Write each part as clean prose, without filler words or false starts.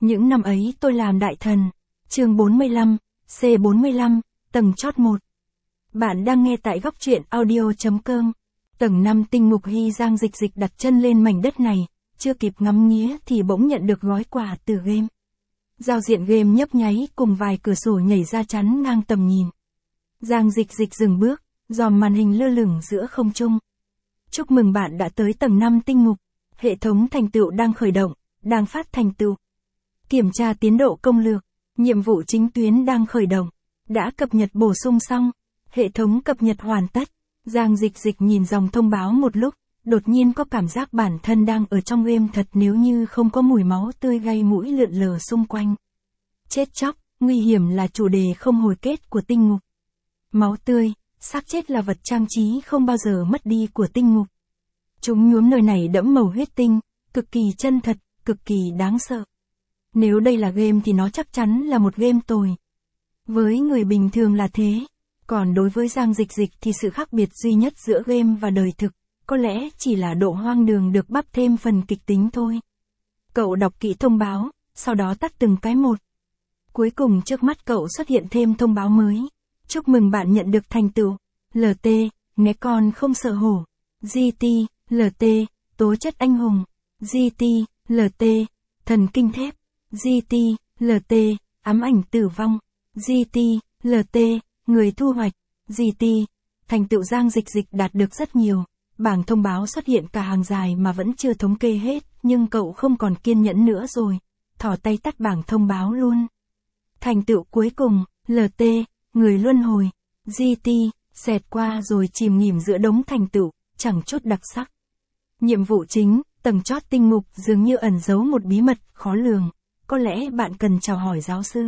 Những năm ấy tôi làm đại thần. Chương 45, C45, tầng chót 1. Bạn đang nghe tại góc truyện audio.com. Tầng 5 tinh ngục Hy Giang Dịch Dịch đặt chân lên mảnh đất này, chưa kịp ngắm nghía thì bỗng nhận được gói quà từ game. Giao diện game nhấp nháy cùng vài cửa sổ nhảy ra chắn ngang tầm nhìn. Giang Dịch Dịch dừng bước, dòm màn hình lơ lửng giữa không trung. Chúc mừng bạn đã tới tầng 5 tinh ngục. Hệ thống thành tựu đang khởi động, đang phát thành tựu. Kiểm tra tiến độ công lược. Nhiệm vụ chính tuyến đang khởi động. Đã cập nhật bổ sung xong. Hệ thống cập nhật hoàn tất. Giang Dịch Dịch nhìn dòng thông báo một lúc, đột nhiên có cảm giác bản thân đang ở trong game thật nếu như không có mùi máu tươi gây mũi lượn lờ xung quanh. Chết chóc, nguy hiểm là chủ đề không hồi kết của tinh ngục. Máu tươi, xác chết là vật trang trí không bao giờ mất đi của tinh ngục. Chúng nhuốm nơi này đẫm màu huyết tinh, cực kỳ chân thật, cực kỳ đáng sợ. Nếu đây là game thì nó chắc chắn là một game tồi. Với người bình thường là thế. Còn đối với Giang Dịch Dịch thì sự khác biệt duy nhất giữa game và đời thực, có lẽ chỉ là độ hoang đường được bắp thêm phần kịch tính thôi. Cậu đọc kỹ thông báo, sau đó tắt từng cái một. Cuối cùng trước mắt cậu xuất hiện thêm thông báo mới. Chúc mừng bạn nhận được thành tựu. LT, né con không sợ hổ. GT, LT, tố chất anh hùng. GT, LT, thần kinh thép. GT, LT, ám ảnh tử vong. GT, LT, người thu hoạch. GT, thành tựu Giang Dịch Dịch đạt được rất nhiều. Bảng thông báo xuất hiện cả hàng dài mà vẫn chưa thống kê hết, nhưng cậu không còn kiên nhẫn nữa rồi. Thỏ tay tắt bảng thông báo luôn. Thành tựu cuối cùng, LT, người luân hồi. GT, xẹt qua rồi chìm nghỉm giữa đống thành tựu, chẳng chút đặc sắc. Nhiệm vụ chính, tầng chót tinh ngục dường như ẩn giấu một bí mật khó lường. Có lẽ bạn cần chào hỏi giáo sư.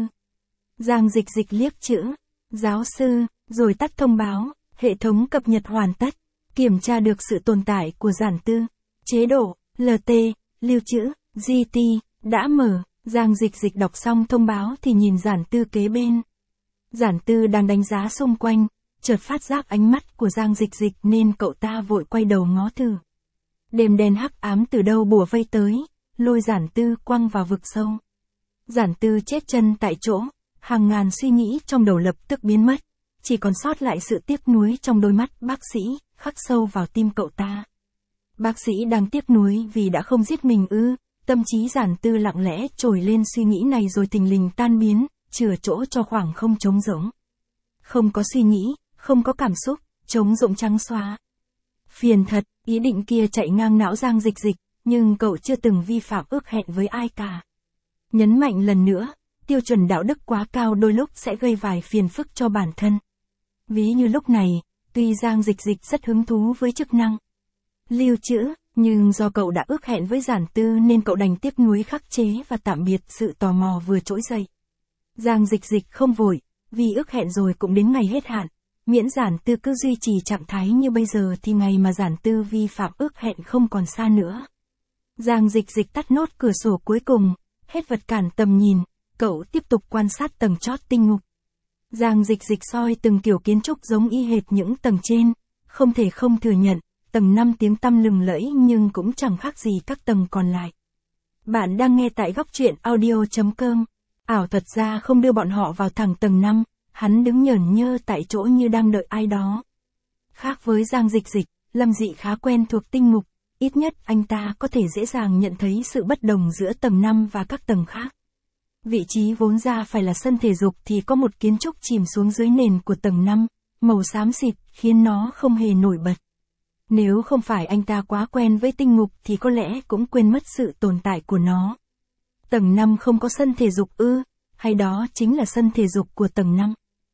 Giang Dịch Dịch liếc chữ giáo sư, rồi tắt thông báo. Hệ thống cập nhật hoàn tất. Kiểm tra được sự tồn tại của giản tư. Chế độ, LT, lưu trữ, GT, đã mở. Giang Dịch Dịch đọc xong thông báo thì nhìn giản tư kế bên. Giản tư đang đánh giá xung quanh, chợt phát giác ánh mắt của Giang Dịch Dịch nên cậu ta vội quay đầu ngó thử. Đêm đen hắc ám từ đâu bùa vây tới, lôi giản tư quăng vào vực sâu. Giản tư chết chân tại chỗ, hàng ngàn suy nghĩ trong đầu lập tức biến mất, chỉ còn sót lại sự tiếc nuối trong đôi mắt bác sĩ, khắc sâu vào tim cậu ta. Bác sĩ đang tiếc nuối vì đã không giết mình ư? Tâm trí giản tư lặng lẽ trồi lên suy nghĩ này rồi thình lình tan biến, chừa chỗ cho khoảng không trống rỗng. Không có suy nghĩ, không có cảm xúc, trống rỗng trắng xóa. Phiền thật, ý định kia chạy ngang não Giang Dịch Dịch, nhưng cậu chưa từng vi phạm ước hẹn với ai cả. Nhấn mạnh lần nữa, tiêu chuẩn đạo đức quá cao đôi lúc sẽ gây vài phiền phức cho bản thân. Ví như lúc này, tuy Giang Dịch Dịch rất hứng thú với chức năng lưu trữ, nhưng do cậu đã ước hẹn với giản tư nên cậu đành tiếc nuối khắc chế và tạm biệt sự tò mò vừa trỗi dậy. Giang Dịch Dịch không vội, vì ước hẹn rồi cũng đến ngày hết hạn. Miễn giản tư cứ duy trì trạng thái như bây giờ thì ngày mà giản tư vi phạm ước hẹn không còn xa nữa. Giang Dịch Dịch tắt nốt cửa sổ cuối cùng, hết vật cản tầm nhìn, cậu tiếp tục quan sát tầng chót tinh ngục. Giang Dịch Dịch soi từng kiểu kiến trúc giống y hệt những tầng trên, không thể không thừa nhận, tầng 5 tiếng tăm lừng lẫy nhưng cũng chẳng khác gì các tầng còn lại. Bạn đang nghe tại góc truyện audio.com. Ảo thuật ra không đưa bọn họ vào thẳng tầng 5, hắn đứng nhởn nhơ tại chỗ như đang đợi ai đó. Khác với Giang Dịch Dịch, Lâm Dị khá quen thuộc tinh ngục, ít nhất anh ta có thể dễ dàng nhận thấy sự bất đồng giữa tầng 5 và các tầng khác. Vị trí vốn ra phải là sân thể dục thì có một kiến trúc chìm xuống dưới nền của tầng 5, màu xám xịt khiến nó không hề nổi bật. Nếu không phải anh ta quá quen với tinh ngục thì có lẽ cũng quên mất sự tồn tại của nó. Tầng 5 không có sân thể dục ư, hay đó chính là sân thể dục của tầng 5?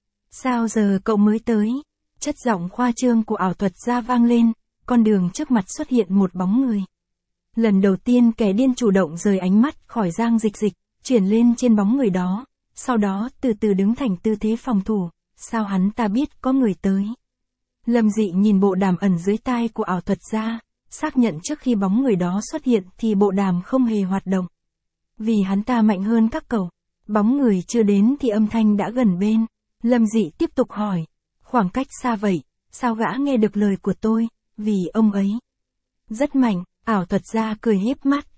Sao giờ cậu mới tới? Chất giọng khoa trương của ảo thuật gia vang lên, con đường trước mặt xuất hiện một bóng người. Lần đầu tiên kẻ điên chủ động rời ánh mắt khỏi Giang Dịch Dịch, chuyển lên trên bóng người đó, sau đó từ từ đứng thành tư thế phòng thủ, sao hắn ta biết có người tới? Lâm Dị nhìn bộ đàm ẩn dưới tai của ảo thuật gia, xác nhận trước khi bóng người đó xuất hiện thì bộ đàm không hề hoạt động. Vì hắn ta mạnh hơn các cậu, bóng người chưa đến thì âm thanh đã gần bên. Lâm Dị tiếp tục hỏi, khoảng cách xa vậy, sao gã nghe được lời của tôi? Vì ông ấy rất mạnh. Ảo thuật gia cười híp mắt,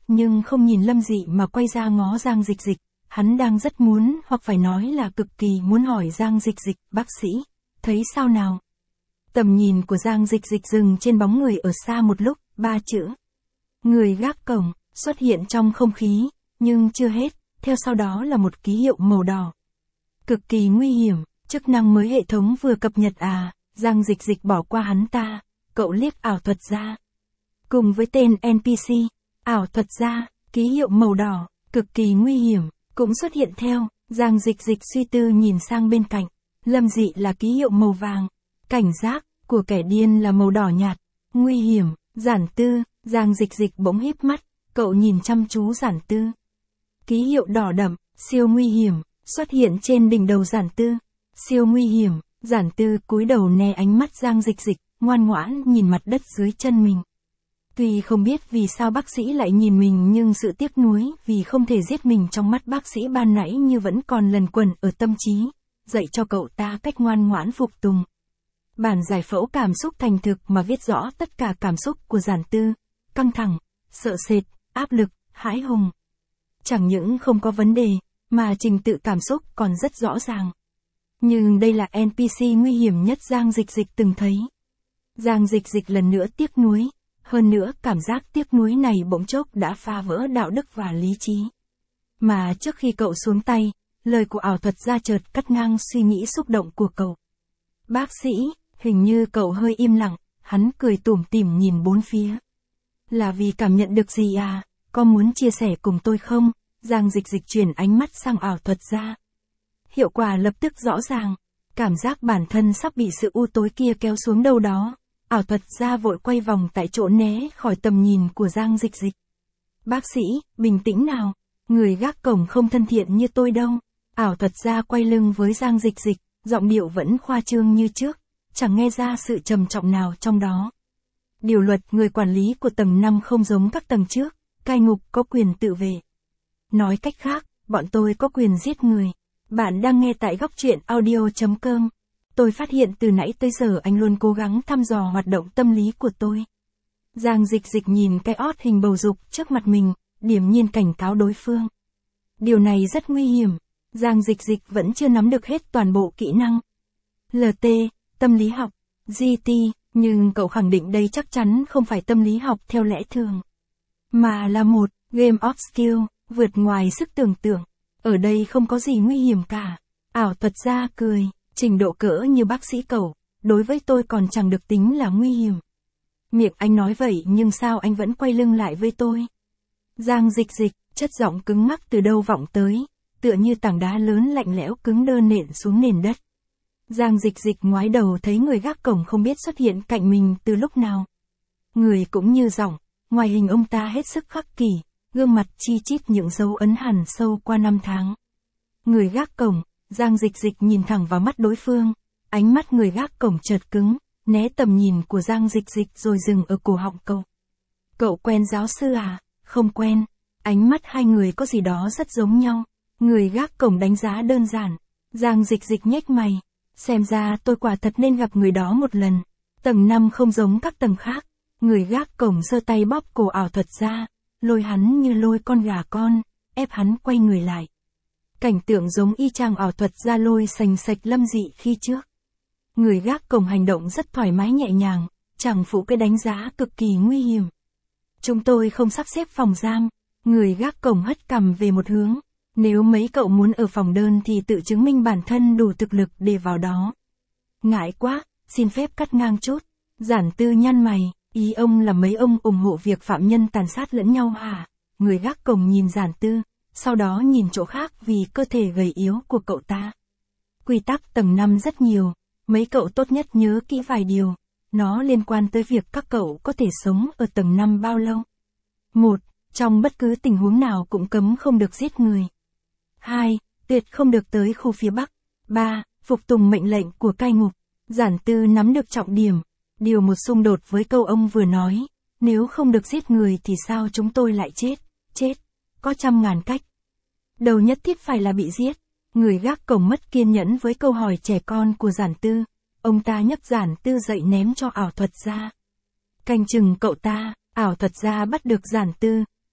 nhưng không nhìn Lâm Dị mà quay ra ngó Giang Dịch Dịch. Hắn đang rất muốn, hoặc phải nói là cực kỳ muốn hỏi Giang Dịch Dịch, bác sĩ, thấy sao nào? Tầm nhìn của Giang Dịch Dịch dừng trên bóng người ở xa một lúc, 3 chữ. Người gác cổng, xuất hiện trong không khí, nhưng chưa hết, theo sau đó là một ký hiệu màu đỏ. Cực kỳ nguy hiểm, chức năng mới hệ thống vừa cập nhật à, Giang Dịch Dịch bỏ qua hắn ta, cậu liếc ảo thuật gia. Cùng với tên NPC, ảo thuật gia, ký hiệu màu đỏ, cực kỳ nguy hiểm, cũng xuất hiện theo, Giang Dịch Dịch suy tư nhìn sang bên cạnh, Lâm Dị là ký hiệu màu vàng, cảnh giác, của kẻ điên là màu đỏ nhạt, nguy hiểm, Giản Tư, Giang Dịch Dịch bỗng híp mắt, cậu nhìn chăm chú Giản Tư. Ký hiệu đỏ đậm, siêu nguy hiểm, xuất hiện trên đỉnh đầu Giản Tư, siêu nguy hiểm, Giản Tư cúi đầu né ánh mắt Giang Dịch Dịch, ngoan ngoãn nhìn mặt đất dưới chân mình. Tuy không biết vì sao bác sĩ lại nhìn mình nhưng sự tiếc nuối vì không thể giết mình trong mắt bác sĩ ban nãy như vẫn còn lẩn quẩn ở tâm trí, dạy cho cậu ta cách ngoan ngoãn phục tùng. Bản giải phẫu cảm xúc thành thực mà viết rõ tất cả cảm xúc của Giản Tư, căng thẳng, sợ sệt, áp lực, hãi hùng. Chẳng những không có vấn đề, mà trình tự cảm xúc còn rất rõ ràng. Nhưng đây là NPC nguy hiểm nhất Giang Dịch Dịch từng thấy. Giang Dịch Dịch lần nữa tiếc nuối, hơn nữa cảm giác tiếc nuối này bỗng chốc đã phá vỡ đạo đức và lý trí. Mà trước khi cậu xuống tay, lời của ảo thuật gia chợt cắt ngang suy nghĩ xúc động của cậu. Bác sĩ, hình như cậu hơi im lặng, hắn cười tủm tỉm nhìn bốn phía. Là vì cảm nhận được gì à, có muốn chia sẻ cùng tôi không? Giang Dịch Dịch chuyển ánh mắt sang ảo thuật gia. Hiệu quả lập tức rõ ràng, cảm giác bản thân sắp bị sự u tối kia kéo xuống đâu đó. Ảo thuật gia vội quay vòng tại chỗ né khỏi tầm nhìn của Giang Dịch Dịch. Bác sĩ, bình tĩnh nào, người gác cổng không thân thiện như tôi đâu. Ảo thuật gia quay lưng với Giang Dịch Dịch, giọng điệu vẫn khoa trương như trước, chẳng nghe ra sự trầm trọng nào trong đó. Điều luật người quản lý của tầng 5 không giống các tầng trước, cai ngục có quyền tự vệ. Nói cách khác, bọn tôi có quyền giết người. Bạn đang nghe tại góc truyện audio.com. Tôi phát hiện từ nãy tới giờ anh luôn cố gắng thăm dò hoạt động tâm lý của tôi. Giang Dịch Dịch nhìn cái ót hình bầu dục trước mặt mình, điềm nhiên cảnh cáo đối phương. Điều này rất nguy hiểm. Giang Dịch Dịch vẫn chưa nắm được hết toàn bộ kỹ năng. LT, tâm lý học, GT, nhưng cậu khẳng định đây chắc chắn không phải tâm lý học theo lẽ thường. Mà là một game of skill, vượt ngoài sức tưởng tượng. Ở đây không có gì nguy hiểm cả. Ảo thuật gia cười, trình độ cỡ như bác sĩ cậu, đối với tôi còn chẳng được tính là nguy hiểm. Miệng anh nói vậy nhưng sao anh vẫn quay lưng lại với tôi? Giang Dịch Dịch, chất giọng cứng ngắc từ đâu vọng tới, tựa như tảng đá lớn lạnh lẽo cứng đơ nện xuống nền đất. Giang Dịch Dịch ngoái đầu thấy người gác cổng không biết xuất hiện cạnh mình từ lúc nào. Người cũng như giọng, ngoài hình ông ta hết sức khắc kỷ, gương mặt chi chít những dấu ấn hằn sâu qua năm tháng. Người gác cổng, Giang Dịch Dịch nhìn thẳng vào mắt đối phương, ánh mắt người gác cổng chợt cứng, né tầm nhìn của Giang Dịch Dịch rồi dừng ở cổ họng cậu. Cậu quen giáo sư à? Không quen. Ánh mắt hai người có gì đó rất giống nhau. Người gác cổng đánh giá đơn giản. Giang Dịch Dịch nhếch mày. Xem ra tôi quả thật nên gặp người đó một lần. Tầng 5 không giống các tầng khác. Người gác cổng giơ tay bóp cổ ảo thuật ra, lôi hắn như lôi con gà con, ép hắn quay người lại. Cảnh tượng giống y chang ảo thuật ra lôi sành sạch Lâm Dị khi trước. Người gác cổng hành động rất thoải mái nhẹ nhàng, chẳng phụ cái đánh giá cực kỳ nguy hiểm. Chúng tôi không sắp xếp phòng giam. Người gác cổng hất cằm về một hướng. Nếu mấy cậu muốn ở phòng đơn thì tự chứng minh bản thân đủ thực lực để vào đó. Ngại quá, xin phép cắt ngang chút. Giản Tư nhăn mày, ý ông là mấy ông ủng hộ việc phạm nhân tàn sát lẫn nhau hả? Người gác cổng nhìn Giản Tư, sau đó nhìn chỗ khác vì cơ thể gầy yếu của cậu ta. Quy tắc tầng 5 rất nhiều, mấy cậu tốt nhất nhớ kỹ vài điều. Nó liên quan tới việc các cậu có thể sống ở tầng 5 bao lâu. 1. Trong bất cứ tình huống nào cũng cấm không được giết người. 2. Tuyệt không được tới khu phía Bắc. 3. Phục tùng mệnh lệnh của cai ngục. Giản Tư nắm được trọng điểm. Điều một xung đột với câu ông vừa nói. Nếu không được giết người thì sao chúng tôi lại chết? Chết. Có trăm ngàn cách. Đầu nhất thiết phải là bị giết. Người gác cổng mất kiên nhẫn với câu hỏi trẻ con của Giản Tư. Ông ta nhấc Giản Tư dậy ném cho ảo thuật gia. Canh chừng cậu ta, ảo thuật gia bắt được Giản Tư.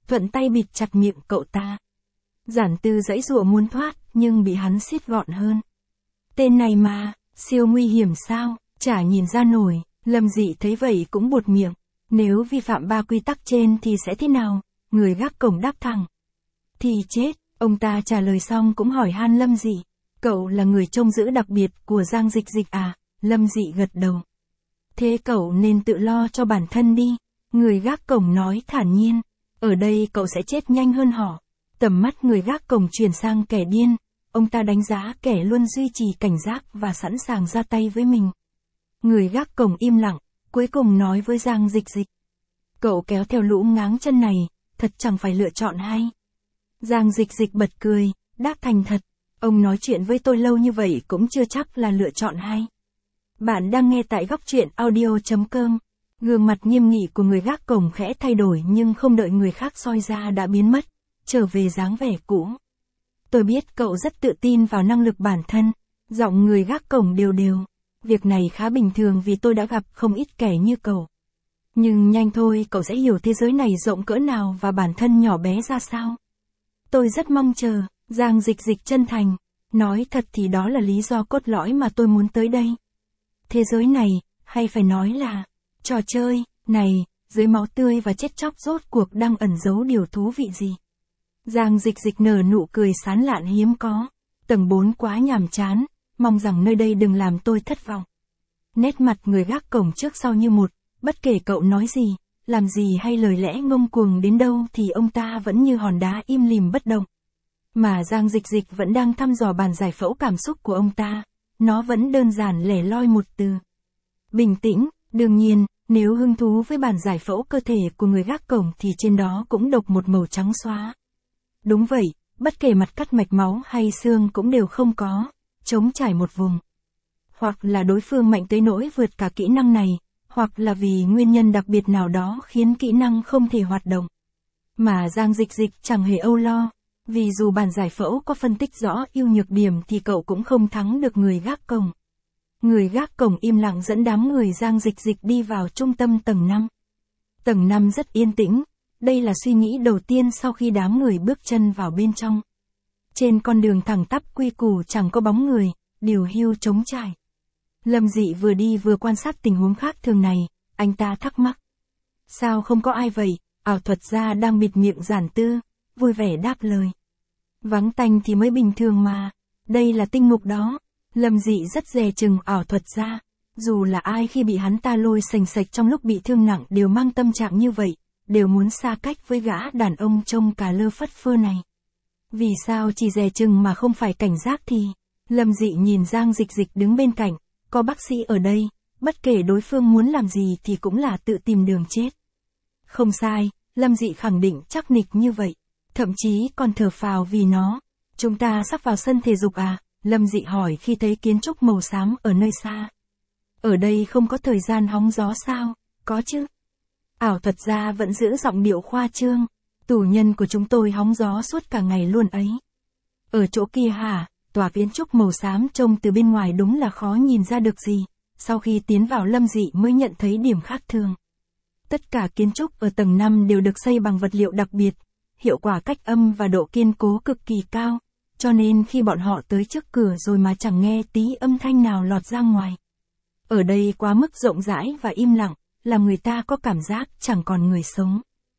thuận tay bịt chặt miệng cậu ta. Giản Tư giãy giụa muốn thoát, nhưng bị hắn siết gọn hơn. Tên này mà, siêu nguy hiểm sao, chả nhìn ra nổi. Lâm Dị thấy vậy cũng buột miệng. Nếu vi phạm 3 quy tắc trên thì sẽ thế nào? Người gác cổng đáp thẳng. Thì chết, ông ta trả lời xong cũng hỏi han Lâm Dị. Cậu là người trông giữ đặc biệt của Giang Dịch Dịch à? Lâm Dị gật đầu. Thế cậu nên tự lo cho bản thân đi. Người gác cổng nói thản nhiên. Ở đây cậu sẽ chết nhanh hơn họ. Tầm mắt người gác cổng chuyển sang kẻ điên. Ông ta đánh giá kẻ luôn duy trì cảnh giác và sẵn sàng ra tay với mình. Người gác cổng im lặng, cuối cùng nói với Giang Dịch Dịch. Cậu kéo theo lũ ngáng chân này, thật chẳng phải lựa chọn hay. Giang Dịch Dịch bật cười, đáp thành thật. Ông nói chuyện với tôi lâu như vậy cũng chưa chắc là lựa chọn hay. Bạn đang nghe tại góc truyện audio.com. Gương mặt nghiêm nghị của người gác cổng khẽ thay đổi nhưng không đợi người khác soi ra đã biến mất, trở về dáng vẻ cũ. Tôi biết cậu rất tự tin vào năng lực bản thân, giọng người gác cổng đều đều. Việc này khá bình thường vì tôi đã gặp không ít kẻ như cậu. Nhưng nhanh thôi cậu sẽ hiểu thế giới này rộng cỡ nào và bản thân nhỏ bé ra sao. Tôi rất mong chờ, Giang Dịch Dịch chân thành. Nói thật thì đó là lý do cốt lõi mà tôi muốn tới đây. Thế giới này, hay phải nói là trò chơi, này, dưới máu tươi và chết chóc rốt cuộc đang ẩn giấu điều thú vị gì. Giang Dịch Dịch nở nụ cười sán lạn hiếm có. Tầng 4 quá nhàm chán, mong rằng nơi đây đừng làm tôi thất vọng. Nét mặt người gác cổng trước sau như một, bất kể cậu nói gì, làm gì hay lời lẽ ngông cuồng đến đâu thì ông ta vẫn như hòn đá im lìm bất động. Mà Giang Dịch Dịch vẫn đang thăm dò bàn giải phẫu cảm xúc của ông ta, nó vẫn đơn giản lẻ loi một từ. Bình tĩnh, đương nhiên, nếu hứng thú với bàn giải phẫu cơ thể của người gác cổng thì trên đó cũng độc một màu trắng xóa. Đúng vậy, bất kể mặt cắt mạch máu hay xương cũng đều không có, trống trải một vùng. Hoặc là đối phương mạnh tới nỗi vượt cả kỹ năng này, hoặc là vì nguyên nhân đặc biệt nào đó khiến kỹ năng không thể hoạt động. Mà Giang Dịch Dịch chẳng hề âu lo, vì dù bản giải phẫu có phân tích rõ ưu nhược điểm thì cậu cũng không thắng được người gác cổng. Người gác cổng im lặng dẫn đám người Giang Dịch Dịch đi vào trung tâm tầng 5. Tầng 5 rất yên tĩnh, đây là suy nghĩ đầu tiên sau khi đám người bước chân vào bên trong. Trên con đường thẳng tắp quy củ chẳng có bóng người, điều hưu trống trải. Lâm Dị vừa đi vừa quan sát tình huống khác thường này, anh ta thắc mắc. Sao không có ai vậy? Ảo thuật gia đang bịt miệng Giản Tư, vui vẻ đáp lời. Vắng tanh thì mới bình thường mà, đây là tinh mục đó. Lâm Dị rất dè chừng ảo thuật gia, dù là ai khi bị hắn ta lôi sành sạch trong lúc bị thương nặng đều mang tâm trạng như vậy, đều muốn xa cách với gã đàn ông trông cà lơ phất phơ này. Vì sao chỉ dè chừng mà không phải cảnh giác thì? Lâm Dị nhìn Giang Dịch Dịch đứng bên cạnh, có bác sĩ ở đây, bất kể đối phương muốn làm gì thì cũng là tự tìm đường chết. Không sai, Lâm Dị khẳng định chắc nịch như vậy, thậm chí còn thở phào vì nó. Chúng ta sắp vào sân thể dục à? Lâm Dị hỏi khi thấy kiến trúc màu xám ở nơi xa. Ở đây không có thời gian hóng gió sao? Có chứ. Ảo thuật gia vẫn giữ giọng điệu khoa trương. Tù nhân của chúng tôi hóng gió suốt cả ngày luôn ấy. Ở chỗ kia hả? Tòa kiến trúc màu xám trông từ bên ngoài đúng là khó nhìn ra được gì. Sau khi tiến vào Lâm Dị mới nhận thấy điểm khác thường. Tất cả kiến trúc ở tầng 5 đều được xây bằng vật liệu đặc biệt, hiệu quả cách âm và độ kiên cố cực kỳ cao, cho nên khi bọn họ tới trước cửa rồi mà chẳng nghe tí âm thanh nào lọt ra ngoài. Ở đây quá mức rộng rãi và im lặng, làm người ta có cảm giác chẳng còn người sống.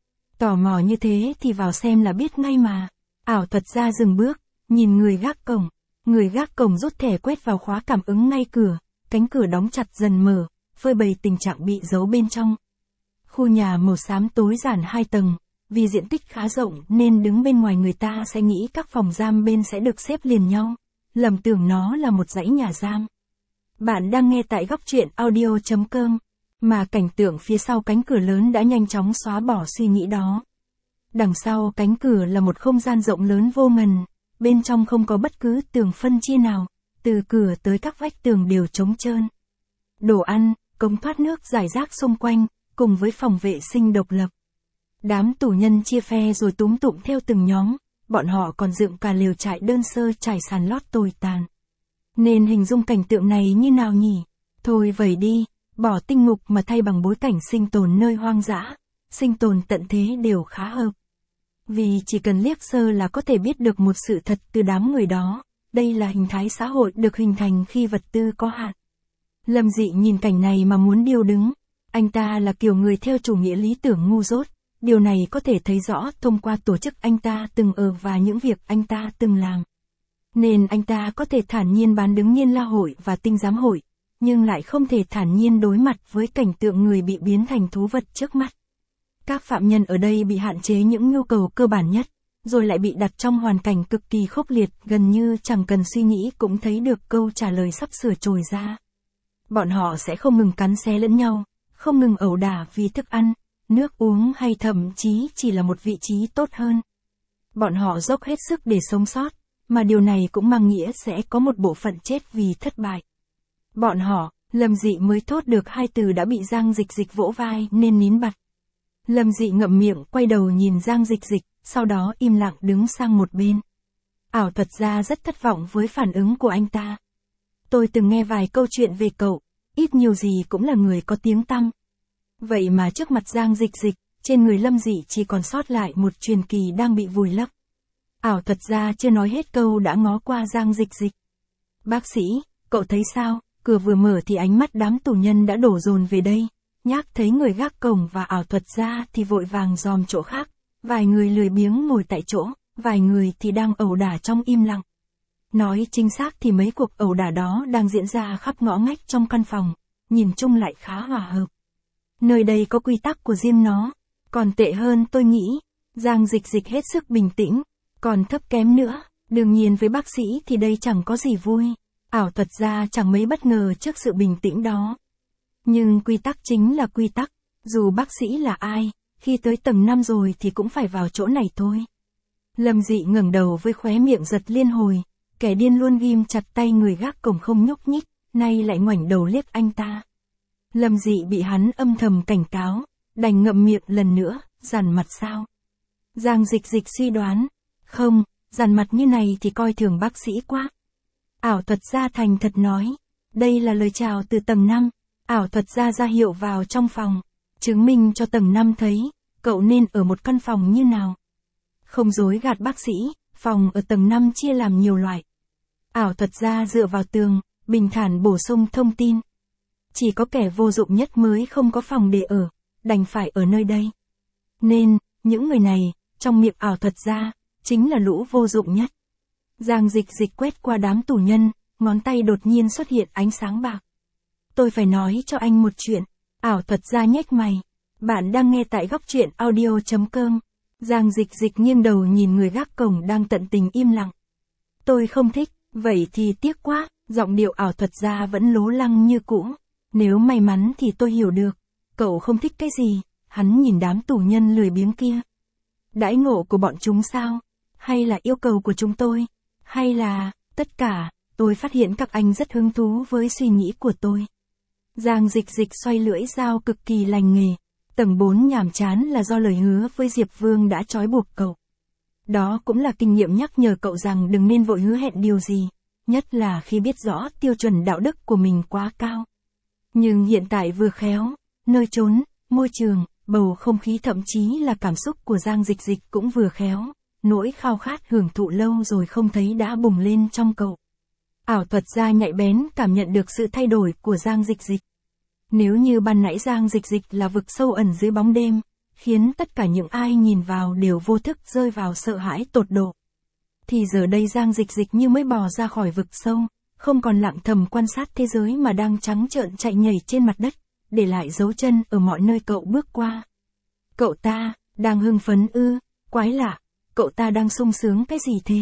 Tò mò như thế thì vào xem là biết ngay mà. Ảo thuật gia dừng bước, nhìn người gác cổng. Người gác cổng rút thẻ quét vào khóa cảm ứng ngay cửa, cánh cửa đóng chặt dần mở, phơi bày tình trạng bị giấu bên trong. Khu nhà màu xám tối giản 2 tầng, vì diện tích khá rộng nên đứng bên ngoài người ta sẽ nghĩ các phòng giam bên sẽ được xếp liền nhau, lầm tưởng nó là một dãy nhà giam. Bạn đang nghe tại góc truyện audio.com, mà cảnh tượng phía sau cánh cửa lớn đã nhanh chóng xóa bỏ suy nghĩ đó. Đằng sau cánh cửa là một không gian rộng lớn vô ngần, bên trong không có bất cứ tường phân chia nào, từ cửa tới các vách tường đều trống trơn. Đồ ăn, cống thoát nước rải rác xung quanh, cùng với phòng vệ sinh độc lập. Đám tù nhân chia phe rồi túm tụm theo từng nhóm, bọn họ còn dựng cả lều trại đơn sơ trải sàn lót tồi tàn. Nên hình dung cảnh tượng này như nào nhỉ? Thôi vậy đi, bỏ tinh ngục mà thay bằng bối cảnh sinh tồn nơi hoang dã, sinh tồn tận thế đều khá hợp. Vì chỉ cần liếc sơ là có thể biết được một sự thật từ đám người đó, đây là hình thái xã hội được hình thành khi vật tư có hạn. Lâm Dị nhìn cảnh này mà muốn điêu đứng. Anh ta là kiểu người theo chủ nghĩa lý tưởng ngu dốt, điều này có thể thấy rõ thông qua tổ chức anh ta từng ở và những việc anh ta từng làm. Nên anh ta có thể thản nhiên bán đứng Nhiên La hội và Tinh Giám hội, nhưng lại không thể thản nhiên đối mặt với cảnh tượng người bị biến thành thú vật trước mắt. Các phạm nhân ở đây bị hạn chế những nhu cầu cơ bản nhất, rồi lại bị đặt trong hoàn cảnh cực kỳ khốc liệt, gần như chẳng cần suy nghĩ cũng thấy được câu trả lời sắp sửa trồi ra. Bọn họ sẽ không ngừng cắn xé lẫn nhau, không ngừng ẩu đả vì thức ăn, nước uống hay thậm chí chỉ là một vị trí tốt hơn. Bọn họ dốc hết sức để sống sót, mà điều này cũng mang nghĩa sẽ có một bộ phận chết vì thất bại. Bọn họ, Lâm Dị mới thốt được hai từ đã bị Giang Dịch Dịch vỗ vai nên nín bặt. Lâm Dị ngậm miệng quay đầu nhìn Giang Dịch Dịch, sau đó im lặng đứng sang một bên. Ảo Thuật Gia rất thất vọng với phản ứng của anh ta. Tôi từng nghe vài câu chuyện về cậu, ít nhiều gì cũng là người có tiếng tăm. Vậy mà trước mặt Giang Dịch Dịch, trên người Lâm Dị chỉ còn sót lại một truyền kỳ đang bị vùi lấp. Ảo Thuật Gia chưa nói hết câu đã ngó qua Giang Dịch Dịch. Bác sĩ, cậu thấy sao? Cửa vừa mở thì ánh mắt đám tù nhân đã đổ dồn về đây. Nhác thấy người gác cổng và Ảo Thuật Gia thì vội vàng dòm chỗ khác. Vài người lười biếng ngồi tại chỗ, vài người thì đang ẩu đả trong im lặng. Nói chính xác thì mấy cuộc ẩu đả đó đang diễn ra khắp ngõ ngách trong căn phòng, nhìn chung lại khá hòa hợp. Nơi đây có quy tắc của riêng nó, còn tệ hơn tôi nghĩ. Giang Dịch Dịch hết sức bình tĩnh, còn thấp kém nữa, đương nhiên với bác sĩ thì đây chẳng có gì vui. Ảo Thuật Gia chẳng mấy bất ngờ trước sự bình tĩnh đó. Nhưng quy tắc chính là quy tắc, dù bác sĩ là ai, khi tới tầng 5 rồi thì cũng phải vào chỗ này thôi. Lâm Dị ngẩng đầu với khóe miệng giật liên hồi, kẻ điên luôn ghim chặt tay người gác cổng không nhúc nhích, nay lại ngoảnh đầu liếc anh ta. Lâm Dị bị hắn âm thầm cảnh cáo, đành ngậm miệng lần nữa, dằn mặt sao? Giang Dịch Dịch suy đoán, không, dằn mặt như này thì coi thường bác sĩ quá. Ảo Thuật Gia thành thật nói, đây là lời chào từ tầng 5, Ảo Thuật Gia ra hiệu vào trong phòng, chứng minh cho tầng 5 thấy, cậu nên ở một căn phòng như nào. Không dối gạt bác sĩ, phòng ở tầng 5 chia làm nhiều loại. Ảo Thuật Gia dựa vào tường, bình thản bổ sung thông tin. Chỉ có kẻ vô dụng nhất mới không có phòng để ở, đành phải ở nơi đây. Nên, những người này, trong miệng Ảo Thuật Gia, chính là lũ vô dụng nhất. Giang Dịch Dịch quét qua đám tù nhân, ngón tay đột nhiên xuất hiện ánh sáng bạc. Tôi phải nói cho anh một chuyện. Ảo Thuật Gia nhếch mày. Bạn đang nghe tại góc truyện audio.com. Giang Dịch Dịch nghiêng đầu nhìn người gác cổng đang tận tình im lặng. Tôi không thích, vậy thì tiếc quá. Giọng điệu Ảo Thuật Gia vẫn lố lăng như cũ. Nếu may mắn thì tôi hiểu được. Cậu không thích cái gì? Hắn nhìn đám tù nhân lười biếng kia. Đãi ngộ của bọn chúng sao? Hay là yêu cầu của chúng tôi? Hay là, tất cả, tôi phát hiện các anh rất hứng thú với suy nghĩ của tôi. Giang Dịch Dịch xoay lưỡi dao cực kỳ lành nghề. Tầng 4 nhàm chán là do lời hứa với Diệp Vương đã trói buộc cậu. Đó cũng là kinh nghiệm nhắc nhở cậu rằng đừng nên vội hứa hẹn điều gì, nhất là khi biết rõ tiêu chuẩn đạo đức của mình quá cao. Nhưng hiện tại vừa khéo, nơi trốn, môi trường, bầu không khí thậm chí là cảm xúc của Giang Dịch Dịch cũng vừa khéo, nỗi khao khát hưởng thụ lâu rồi không thấy đã bùng lên trong cậu. Ảo Thuật Gia nhạy bén cảm nhận được sự thay đổi của Giang Dịch Dịch. Nếu như ban nãy Giang Dịch Dịch là vực sâu ẩn dưới bóng đêm, khiến tất cả những ai nhìn vào đều vô thức rơi vào sợ hãi tột độ, thì giờ đây Giang Dịch Dịch như mới bò ra khỏi vực sâu, không còn lặng thầm quan sát thế giới mà đang trắng trợn chạy nhảy trên mặt đất, để lại dấu chân ở mọi nơi cậu bước qua. Cậu ta, đang hưng phấn ư? Quái lạ, cậu ta đang sung sướng cái gì thế?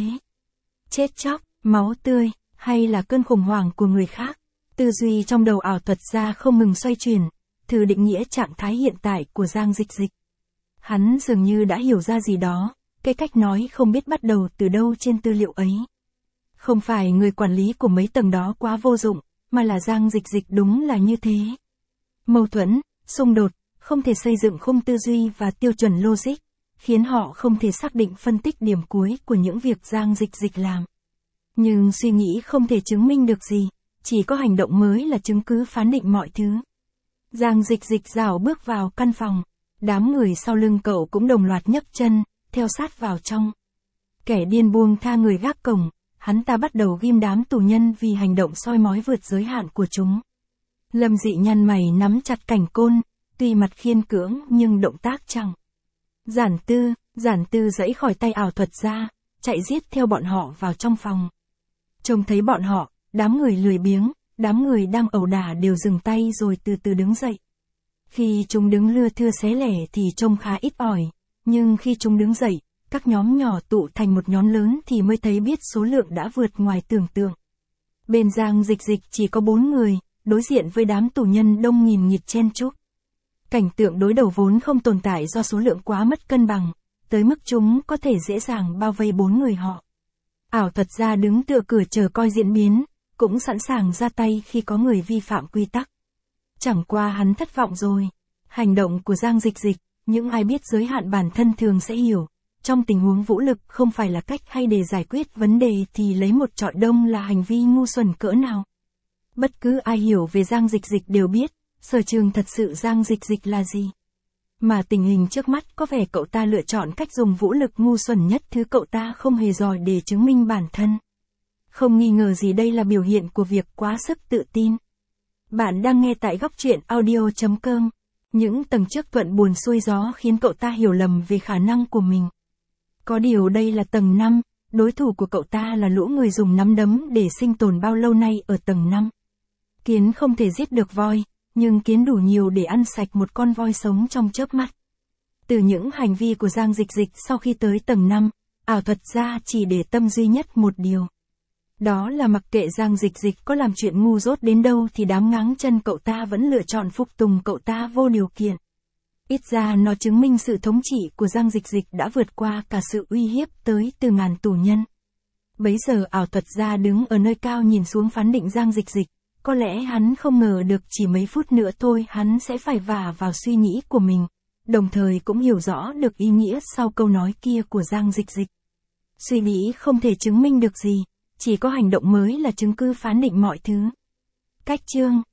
Chết chóc, máu tươi, hay là cơn khủng hoảng của người khác? Tư duy trong đầu Ảo Thuật Gia không ngừng xoay chuyển, thử định nghĩa trạng thái hiện tại của Giang Dịch Dịch. Hắn dường như đã hiểu ra gì đó, cái cách nói không biết bắt đầu từ đâu trên tư liệu ấy. Không phải người quản lý của mấy tầng đó quá vô dụng, mà là Giang Dịch Dịch đúng là như thế. Mâu thuẫn, xung đột, không thể xây dựng khung tư duy và tiêu chuẩn logic, khiến họ không thể xác định phân tích điểm cuối của những việc Giang Dịch Dịch làm. Nhưng suy nghĩ không thể chứng minh được gì, chỉ có hành động mới là chứng cứ phán định mọi thứ. Giang Dịch Dịch rảo bước vào căn phòng, đám người sau lưng cậu cũng đồng loạt nhấc chân, theo sát vào trong. Kẻ điên buông tha người gác cổng, hắn ta bắt đầu ghim đám tù nhân vì hành động soi mói vượt giới hạn của chúng. Lâm Dị nhăn mày nắm chặt cảnh côn, tuy mặt khiên cưỡng nhưng động tác chẳng. Giản Tư giãy khỏi tay ảo thuật gia, chạy giết theo bọn họ vào trong phòng. Trông thấy bọn họ, đám người lười biếng, đám người đang ẩu đả đều dừng tay rồi từ từ đứng dậy. Khi chúng đứng lưa thưa xé lẻ thì trông khá ít ỏi, nhưng khi chúng đứng dậy, các nhóm nhỏ tụ thành một nhóm lớn thì mới thấy biết số lượng đã vượt ngoài tưởng tượng. Bên Giang Dịch Dịch chỉ có 4 người, đối diện với đám tù nhân đông nghìn nghịt chen chúc. Cảnh tượng đối đầu vốn không tồn tại do số lượng quá mất cân bằng, tới mức chúng có thể dễ dàng bao vây 4 người họ. Ảo thuật gia đứng tựa cửa chờ coi diễn biến, cũng sẵn sàng ra tay khi có người vi phạm quy tắc. Chẳng qua hắn thất vọng rồi. Hành động của Giang Dịch Dịch, những ai biết giới hạn bản thân thường sẽ hiểu. Trong tình huống vũ lực không phải là cách hay để giải quyết vấn đề thì lấy một trọi đông là hành vi ngu xuẩn cỡ nào. Bất cứ ai hiểu về Giang Dịch Dịch đều biết, sở trường thật sự Giang Dịch Dịch là gì. Mà tình hình trước mắt có vẻ cậu ta lựa chọn cách dùng vũ lực ngu xuẩn nhất thứ cậu ta không hề giỏi để chứng minh bản thân. Không nghi ngờ gì đây là biểu hiện của việc quá sức tự tin. Bạn đang nghe tại góc truyện audio.com. Những tầng trước thuận buồn xuôi gió khiến cậu ta hiểu lầm về khả năng của mình. Có điều đây là tầng 5, đối thủ của cậu ta là lũ người dùng nắm đấm để sinh tồn bao lâu nay ở tầng 5. Kiến không thể giết được voi, nhưng kiến đủ nhiều để ăn sạch một con voi sống trong chớp mắt. Từ những hành vi của Giang Dịch Dịch sau khi tới tầng 5, ảo thuật gia chỉ để tâm duy nhất một điều. Đó là mặc kệ Giang Dịch Dịch có làm chuyện ngu dốt đến đâu thì đám ngáng chân cậu ta vẫn lựa chọn phục tùng cậu ta vô điều kiện. Ít ra nó chứng minh sự thống trị của Giang Dịch Dịch đã vượt qua cả sự uy hiếp tới từ ngàn tù nhân. Bấy giờ ảo thuật gia đứng ở nơi cao nhìn xuống phán định Giang Dịch Dịch. Có lẽ hắn không ngờ được chỉ mấy phút nữa thôi hắn sẽ phải vả vào suy nghĩ của mình, đồng thời cũng hiểu rõ được ý nghĩa sau câu nói kia của Giang Dịch Dịch. Suy nghĩ không thể chứng minh được gì, chỉ có hành động mới là chứng cứ phán định mọi thứ. Cách chương